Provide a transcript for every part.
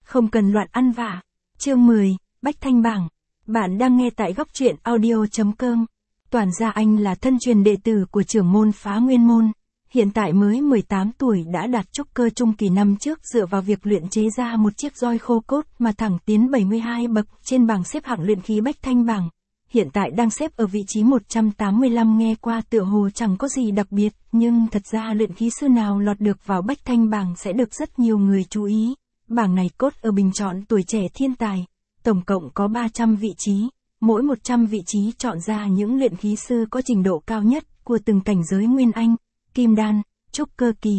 không cần loạn ăn vạ. Chương 10, Bách Thanh Bảng. Bạn đang nghe tại góc truyện audio.com. Toàn Gia Anh là thân truyền đệ tử của trưởng môn Phá Nguyên Môn. Hiện tại mới 18 tuổi đã đạt trúc cơ trung kỳ năm trước dựa vào việc luyện chế ra một chiếc roi khô cốt mà thẳng tiến 72 bậc trên bảng xếp hạng luyện khí Bách Thanh Bảng. Hiện tại đang xếp ở vị trí 185, nghe qua tựa hồ chẳng có gì đặc biệt, nhưng thật ra luyện khí sư nào lọt được vào Bách Thanh Bảng sẽ được rất nhiều người chú ý. Bảng này cốt ở bình chọn tuổi trẻ thiên tài, tổng cộng có 300 vị trí, mỗi 100 vị trí chọn ra những luyện khí sư có trình độ cao nhất của từng cảnh giới Nguyên Anh, Kim Đan, Trúc Cơ Kỳ.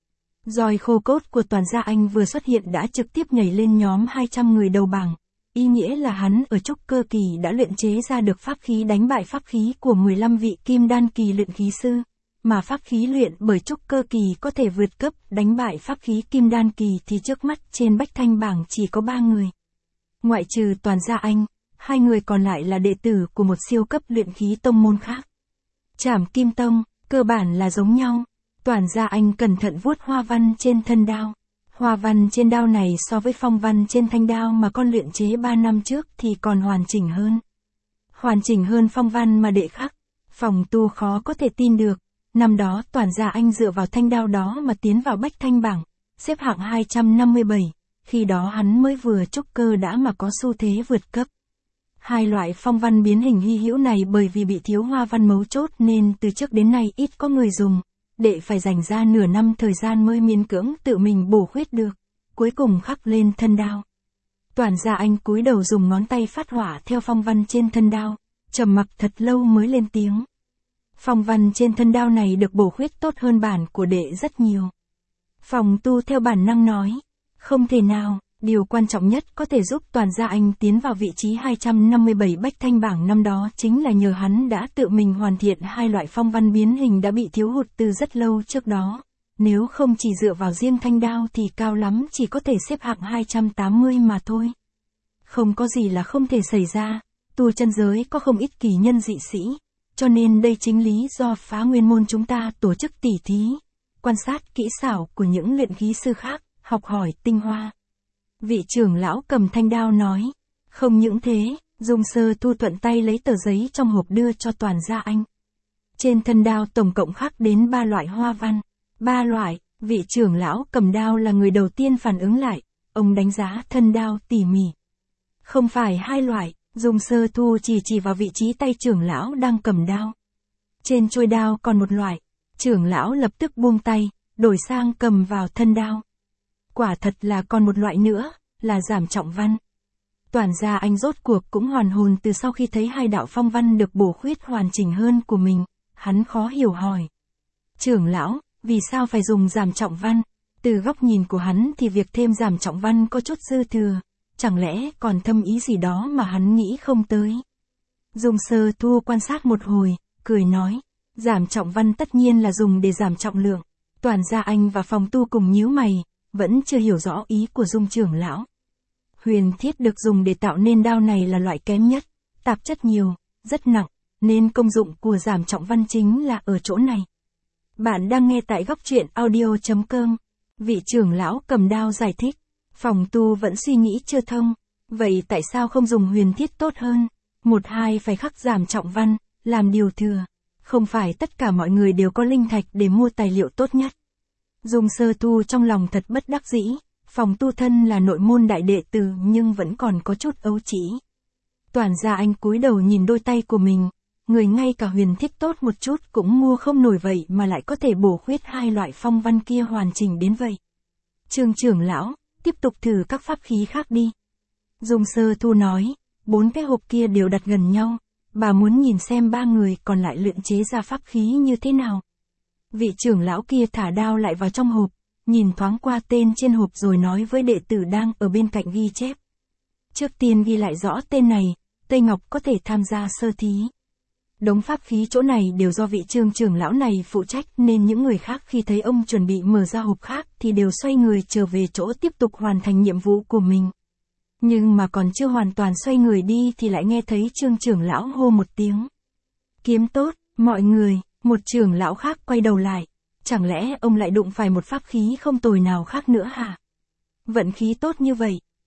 Roi khô cốt của Toàn Gia Anh vừa xuất hiện đã trực tiếp nhảy lên nhóm 200 người đầu bảng. Ý nghĩa là hắn ở Trúc Cơ Kỳ đã luyện chế ra được pháp khí đánh bại pháp khí của 15 vị Kim Đan Kỳ luyện khí sư, mà pháp khí luyện bởi Trúc Cơ Kỳ có thể vượt cấp đánh bại pháp khí Kim Đan Kỳ thì trước mắt trên Bách Thanh Bảng chỉ có 3 người. Ngoại trừ Toàn Gia Anh, 2 người còn lại là đệ tử của một siêu cấp luyện khí tông môn khác. Trảm Kim Tông, cơ bản là giống nhau. Toàn Gia Anh cẩn thận vuốt hoa văn trên thân đao. Hoa văn trên đao này so với phong văn trên thanh đao mà con luyện chế 3 năm trước thì còn hoàn chỉnh hơn. Hoàn chỉnh hơn phong văn mà đệ khắc. Phòng tu khó có thể tin được. Năm đó Toàn Gia Anh dựa vào thanh đao đó mà tiến vào Bách Thanh Bảng, xếp hạng 257. Khi đó hắn mới vừa trúc cơ đã mà có xu thế vượt cấp. Hai loại phong văn biến hình hy hữu này bởi vì bị thiếu hoa văn mấu chốt nên từ trước đến nay ít có người dùng. Đệ phải dành ra nửa năm thời gian mới miễn cưỡng tự mình bổ khuyết được, cuối cùng khắc lên thân đao. Toàn Gia Anh cúi đầu dùng ngón tay phát họa theo phong văn trên thân đao, trầm mặc thật lâu mới lên tiếng. Phong văn trên thân đao này được bổ khuyết tốt hơn bản của đệ rất nhiều. Phòng tu theo bản năng nói, không thể nào, điều quan trọng nhất có thể giúp Toàn Gia Anh tiến vào vị trí 257 Bách Thanh Bảng năm đó chính là nhờ hắn đã tự mình hoàn thiện hai loại phong văn biến hình đã bị thiếu hụt từ rất lâu trước đó. Nếu không chỉ dựa vào riêng thanh đao thì cao lắm chỉ có thể xếp hạng 280 mà thôi. Không có gì là không thể xảy ra, tu chân giới có không ít kỳ nhân dị sĩ, cho nên đây chính lý do Phá Nguyên Môn chúng ta tổ chức tỉ thí, quan sát kỹ xảo của những luyện khí sư khác, học hỏi tinh hoa. Vị trưởng lão cầm thanh đao nói, không những thế, Dung Sơ Thu thuận tay lấy tờ giấy trong hộp đưa cho Toàn Gia Anh. Trên thân đao tổng cộng khắc đến 3 loại hoa văn. 3 loại, vị trưởng lão cầm đao là người đầu tiên phản ứng lại, ông đánh giá thân đao tỉ mỉ. Không phải 2 loại, Dung Sơ Thu chỉ vào vị trí tay trưởng lão đang cầm đao. Trên chuôi đao còn một loại, trưởng lão lập tức buông tay, đổi sang cầm vào thân đao. Quả thật là còn một loại nữa, là giảm trọng văn. Toàn Gia Anh rốt cuộc cũng hoàn hồn từ sau khi thấy hai đạo phong văn được bổ khuyết hoàn chỉnh hơn của mình, hắn khó hiểu hỏi. Trưởng lão, vì sao phải dùng giảm trọng văn? Từ góc nhìn của hắn thì việc thêm giảm trọng văn có chút dư thừa, chẳng lẽ còn thâm ý gì đó mà hắn nghĩ không tới. Dung Sơ Thu quan sát một hồi, cười nói, giảm trọng văn tất nhiên là dùng để giảm trọng lượng. Toàn Gia Anh và phòng tu cùng nhíu mày, vẫn chưa hiểu rõ ý của Dung trưởng lão. Huyền thiết được dùng để tạo nên đao này là loại kém nhất, tạp chất nhiều, rất nặng, nên công dụng của giảm trọng văn chính là ở chỗ này. Bạn đang nghe tại góc truyện audio.com. Vị trưởng lão cầm đao giải thích, phòng tu vẫn suy nghĩ chưa thông, vậy tại sao không dùng huyền thiết tốt hơn? 1-2 phải khắc giảm trọng văn, làm điều thừa, không phải tất cả mọi người đều có linh thạch để mua tài liệu tốt nhất. Dung Sơ Thu trong lòng thật bất đắc dĩ, phòng tu thân là nội môn đại đệ tử nhưng vẫn còn có chút ấu trĩ. Toàn Gia Anh cúi đầu nhìn đôi tay của mình, người ngay cả huyền thiết tốt một chút cũng mua không nổi vậy mà lại có thể bổ khuyết hai loại phong văn kia hoàn chỉnh đến vậy. Trương trưởng lão, tiếp tục thử các pháp khí khác đi. Dung Sơ Thu nói, 4 cái hộp kia đều đặt gần nhau, bà muốn nhìn xem 3 người còn lại luyện chế ra pháp khí như thế nào. Vị trưởng lão kia thả đao lại vào trong hộp, nhìn thoáng qua tên trên hộp rồi nói với đệ tử đang ở bên cạnh ghi chép. Trước tiên ghi lại rõ tên này, Tây Ngọc có thể tham gia sơ thí. Đống pháp khí chỗ này đều do vị Trương trưởng lão này phụ trách nên những người khác khi thấy ông chuẩn bị mở ra hộp khác thì đều xoay người trở về chỗ tiếp tục hoàn thành nhiệm vụ của mình. Nhưng mà còn chưa hoàn toàn xoay người đi thì lại nghe thấy Trương trưởng lão hô một tiếng. Kiếm tốt, mọi người. Một trưởng lão khác quay đầu lại, chẳng lẽ ông lại đụng phải một pháp khí không tồi nào khác nữa hả? Vận khí tốt như vậy,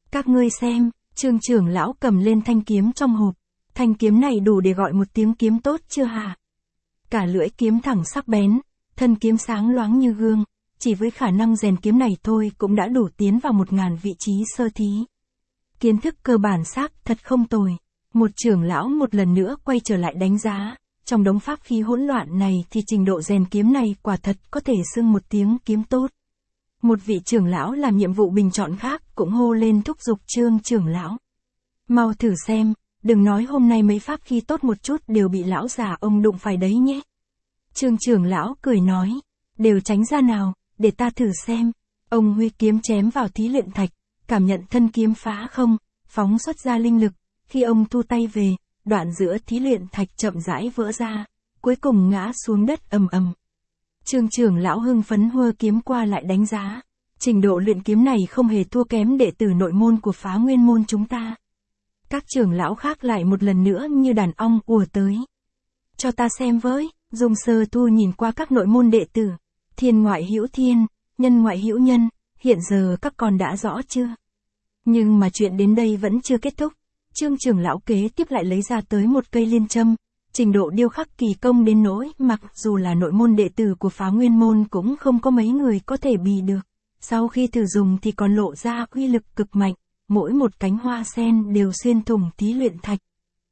Các ngươi xem, Trương trưởng lão cầm lên thanh kiếm trong hộp. Thanh kiếm này đủ để gọi một tiếng kiếm tốt chưa hả? Cả lưỡi kiếm thẳng sắc bén, thân kiếm sáng loáng như gương, chỉ với khả năng rèn kiếm này thôi cũng đã đủ tiến vào 1000 vị trí sơ thí. Kiến thức cơ bản xác thật không tồi. Một trưởng lão một lần nữa quay trở lại đánh giá, trong đống pháp khí hỗn loạn này thì trình độ rèn kiếm này quả thật có thể xưng một tiếng kiếm tốt. Một vị trưởng lão làm nhiệm vụ bình chọn khác cũng hô lên thúc giục Trương trưởng lão. Mau thử xem, đừng nói hôm nay mấy pháp khí tốt một chút đều bị lão già ông đụng phải đấy nhé. Trương trưởng lão cười nói, đều tránh ra nào, để ta thử xem. Ông huy kiếm chém vào thí luyện thạch, cảm nhận thân kiếm phá không, phóng xuất ra linh lực. Khi ông thu tay về, đoạn giữa thí luyện thạch chậm rãi vỡ ra, cuối cùng ngã xuống đất ầm ầm. Trương trưởng lão hưng phấn hơ kiếm qua lại đánh giá. Trình độ luyện kiếm này không hề thua kém đệ tử nội môn của Phá Nguyên môn chúng ta. Các trưởng lão khác lại một lần nữa như đàn ong ùa tới. Cho ta xem với, Dung Sơ Thu nhìn qua các nội môn đệ tử. Thiên ngoại hữu thiên, nhân ngoại hữu nhân, hiện giờ các con đã rõ chưa? Nhưng mà chuyện đến đây vẫn chưa kết thúc. Trương trưởng lão kế tiếp lại lấy ra tới một cây liên châm. Trình độ điêu khắc kỳ công đến nỗi mặc dù là nội môn đệ tử của Phá Nguyên môn cũng không có mấy người có thể bì được. Sau khi thử dùng thì còn lộ ra uy lực cực mạnh, mỗi một cánh hoa sen đều xuyên thủng thí luyện thạch.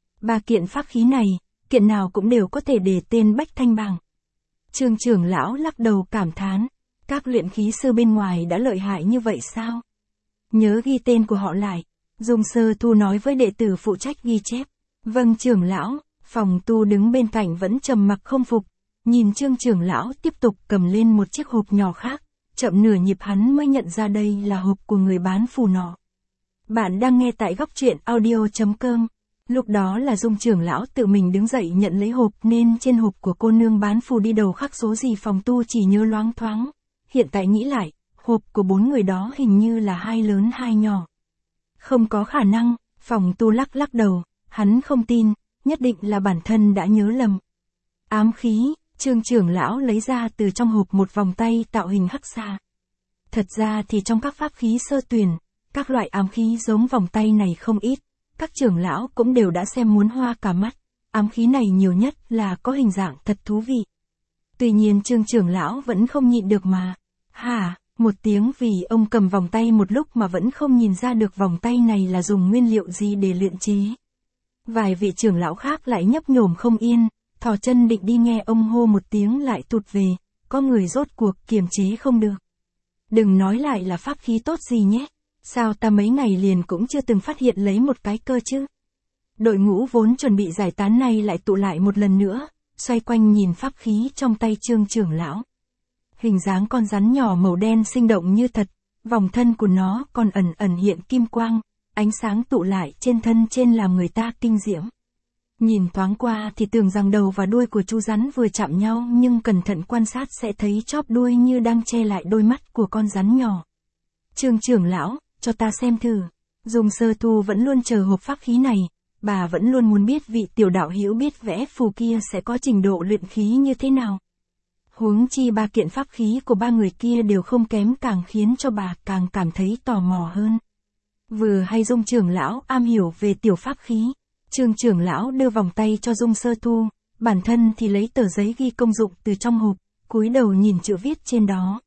3 kiện pháp khí này, kiện nào cũng đều có thể để tên Bách Thanh Bảng. Trương trưởng lão lắc đầu cảm thán, các luyện khí sư bên ngoài đã lợi hại như vậy sao? Nhớ ghi tên của họ lại. Dung Sơ Thu nói với đệ tử phụ trách ghi chép. Vâng trưởng lão. Phòng tu đứng bên cạnh vẫn trầm mặc không phục, nhìn Trương trưởng lão tiếp tục cầm lên một chiếc hộp nhỏ khác, chậm nửa nhịp hắn mới nhận ra đây là hộp của người bán phù nọ. Bạn đang nghe tại góc truyện audio.com. Lúc đó là Dung trưởng lão tự mình đứng dậy nhận lấy hộp nên trên hộp của cô nương bán phù đi đầu khắc số gì phòng tu chỉ nhớ loáng thoáng. Hiện tại nghĩ lại, hộp của 4 người đó hình như là 2 lớn 2 nhỏ. Không có khả năng, phòng tu lắc đầu, hắn không tin. Nhất định là bản thân đã nhớ lầm. Ám khí, Trương trưởng lão lấy ra từ trong hộp một vòng tay tạo hình hắc xà. Thật ra thì trong các pháp khí sơ tuyển, các loại ám khí giống vòng tay này không ít, các trưởng lão cũng đều đã xem muốn hoa cả mắt. Ám khí này nhiều nhất là có hình dạng thật thú vị. Tuy nhiên Trương trưởng lão vẫn không nhịn được mà. Hả, một tiếng vì ông cầm vòng tay một lúc mà vẫn không nhìn ra được vòng tay này là dùng nguyên liệu gì để luyện chế. Vài vị trưởng lão khác lại nhấp nhổm không yên, thò chân định đi nghe ông hô một tiếng lại tụt về, có người rốt cuộc kiềm chế không được. Đừng nói lại là pháp khí tốt gì nhé, sao ta mấy ngày liền cũng chưa từng phát hiện lấy một cái cơ chứ. Đội ngũ vốn chuẩn bị giải tán này lại tụ lại một lần nữa, xoay quanh nhìn pháp khí trong tay Trương trưởng lão. Hình dáng con rắn nhỏ màu đen sinh động như thật, vòng thân của nó còn ẩn ẩn hiện kim quang. Ánh sáng tụ lại trên thân trên làm người ta kinh diễm. Nhìn thoáng qua thì tưởng rằng đầu và đuôi của chú rắn vừa chạm nhau nhưng cẩn thận quan sát sẽ thấy chóp đuôi như đang che lại đôi mắt của con rắn nhỏ. Trương trưởng lão, cho ta xem thử. Dung Sơ Thu vẫn luôn chờ hộp pháp khí này, bà vẫn luôn muốn biết vị tiểu đạo hữu biết vẽ phù kia sẽ có trình độ luyện khí như thế nào. Huống chi 3 kiện pháp khí của 3 người kia đều không kém càng khiến cho bà càng cảm thấy tò mò hơn. Vừa hay Dung trưởng lão am hiểu về tiểu pháp khí, Trương trưởng lão đưa vòng tay cho Dung Sơ Thu, bản thân thì lấy tờ giấy ghi công dụng từ trong hộp, cúi đầu nhìn chữ viết trên đó.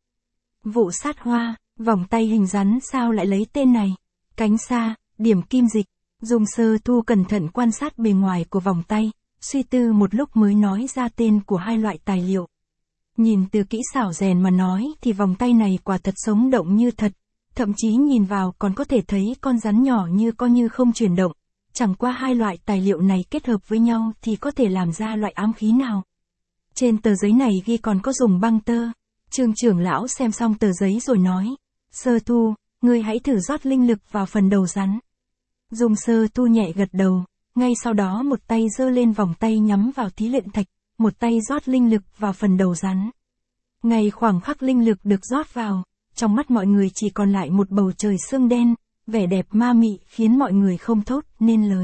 Vụ sát hoa, vòng tay hình rắn sao lại lấy tên này? Cánh sa, điểm kim dịch. Dung Sơ Thu cẩn thận quan sát bề ngoài của vòng tay, suy tư một lúc mới nói ra tên của 2 loại tài liệu. Nhìn từ kỹ xảo rèn mà nói thì vòng tay này quả thật sống động như thật. Thậm chí nhìn vào còn có thể thấy con rắn nhỏ như có như không chuyển động. Chẳng qua 2 loại tài liệu này kết hợp với nhau thì có thể làm ra loại ám khí nào. Trên tờ giấy này ghi còn có dùng băng tơ. Trương trưởng lão xem xong tờ giấy rồi nói. Sơ Thu, ngươi hãy thử rót linh lực vào phần đầu rắn. Dung Sơ Thu nhẹ gật đầu. Ngay sau đó một tay giơ lên vòng tay nhắm vào thí luyện thạch. Một tay rót linh lực vào phần đầu rắn. Ngay khoảng khắc linh lực được rót vào. Trong mắt mọi người chỉ còn lại một bầu trời sương đen, vẻ đẹp ma mị khiến mọi người không thốt nên lời.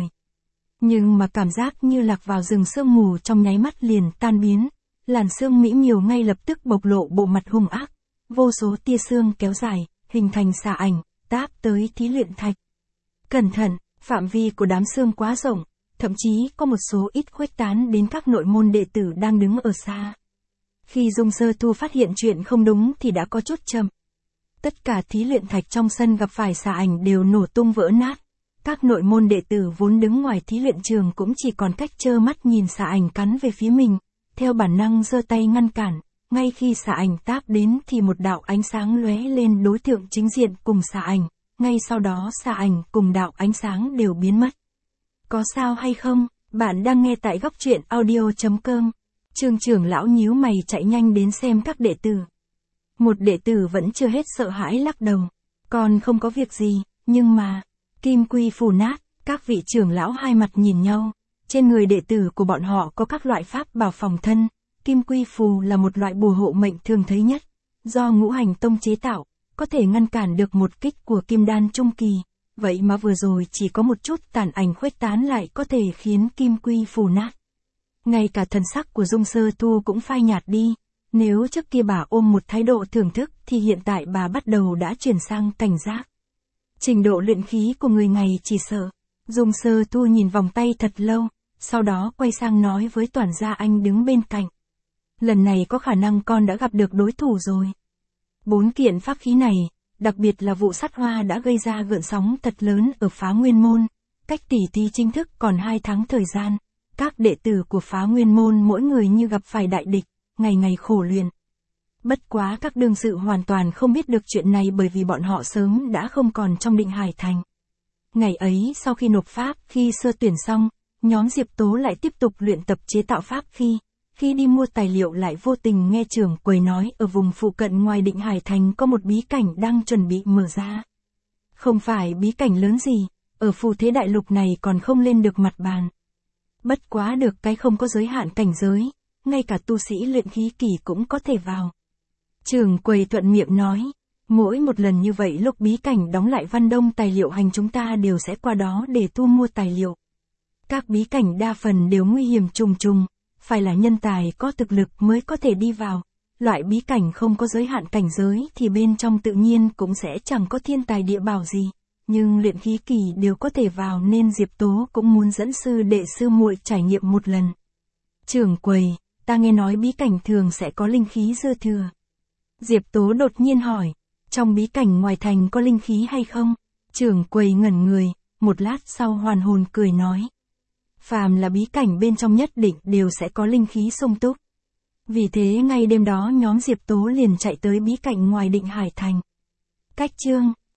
Nhưng mà cảm giác như lạc vào rừng sương mù trong nháy mắt liền tan biến, làn sương mỹ miều ngay lập tức bộc lộ bộ mặt hung ác, vô số tia sương kéo dài, hình thành xà ảnh, táp tới thí luyện thạch. Cẩn thận, phạm vi của đám xương quá rộng, thậm chí có một số ít khuếch tán đến các nội môn đệ tử đang đứng ở xa. Khi Dung Sơ Tu phát hiện chuyện không đúng thì đã có chút chậm. Tất cả thí luyện thạch trong sân gặp phải xà ảnh đều nổ tung vỡ nát. Các nội môn đệ tử vốn đứng ngoài thí luyện trường cũng chỉ còn cách trơ mắt nhìn xà ảnh cắn về phía mình, theo bản năng giơ tay ngăn cản. Ngay khi xà ảnh táp đến thì một đạo ánh sáng lóe lên đối tượng chính diện cùng xà ảnh, ngay sau đó xà ảnh cùng đạo ánh sáng đều biến mất. Có sao hay không? Bạn đang nghe tại góc truyện audio.com. Trương trưởng lão nhíu mày chạy nhanh đến xem các đệ tử. Một đệ tử vẫn chưa hết sợ hãi lắc đầu. Còn không có việc gì, nhưng mà, kim quy phù nát, các vị trưởng lão hai mặt nhìn nhau. Trên người đệ tử của bọn họ có các loại pháp bảo phòng thân. Kim quy phù là một loại bùa hộ mệnh thường thấy nhất, do Ngũ Hành Tông chế tạo, có thể ngăn cản được một kích của kim đan trung kỳ. Vậy mà vừa rồi chỉ có một chút tàn ảnh khuếch tán lại có thể khiến kim quy phù nát. Ngay cả thần sắc của Dung Sơ Tu cũng phai nhạt đi. Nếu trước kia bà ôm một thái độ thưởng thức thì hiện tại bà bắt đầu đã chuyển sang cảnh giác. Trình độ luyện khí của người ngày chỉ sợ. Dung Sơ Tu nhìn vòng tay thật lâu, sau đó quay sang nói với Toản Gia Anh đứng bên cạnh. Lần này có khả năng con đã gặp được đối thủ rồi. 4 kiện pháp khí này, đặc biệt là vụ sát hoa đã gây ra gợn sóng thật lớn ở Phá Nguyên Môn. Cách tỉ thí chính thức còn 2 tháng thời gian. Các đệ tử của Phá Nguyên Môn mỗi người như gặp phải đại địch, ngày ngày khổ luyện. Bất quá các đương sự hoàn toàn không biết được chuyện này bởi vì bọn họ sớm đã không còn trong Định Hải Thành. Ngày ấy sau khi nộp pháp khi sơ tuyển xong, nhóm Diệp Tố lại tiếp tục luyện tập chế tạo pháp khi đi mua tài liệu lại vô tình nghe trưởng quầy nói ở vùng phụ cận ngoài Định Hải Thành có một bí cảnh đang chuẩn bị mở ra. Không phải bí cảnh lớn gì, ở phù thế đại lục này còn không lên được mặt bàn. Bất quá được cái không có giới hạn cảnh giới, ngay cả tu sĩ luyện khí kỳ cũng có thể vào. Trưởng quầy thuận miệng nói, mỗi một lần như vậy lúc bí cảnh đóng lại Văn Đông tài liệu hành chúng ta đều sẽ qua đó để thu mua tài liệu. Các bí cảnh đa phần đều nguy hiểm trùng trùng, phải là nhân tài có thực lực mới có thể đi vào. Loại bí cảnh không có giới hạn cảnh giới thì bên trong tự nhiên cũng sẽ chẳng có thiên tài địa bảo gì, nhưng luyện khí kỳ đều có thể vào nên Diệp Tố cũng muốn dẫn sư đệ sư muội trải nghiệm một lần. Trưởng quầy, ta nghe nói bí cảnh thường sẽ có linh khí dư thừa. Diệp Tố đột nhiên hỏi, trong bí cảnh ngoài thành có linh khí hay không? Trưởng quầy ngẩn người, một lát sau hoàn hồn cười nói. Phàm là bí cảnh bên trong nhất định đều sẽ có linh khí sung túc. Vì thế ngay đêm đó nhóm Diệp Tố liền chạy tới bí cảnh ngoài Định Hải Thành. Cách chương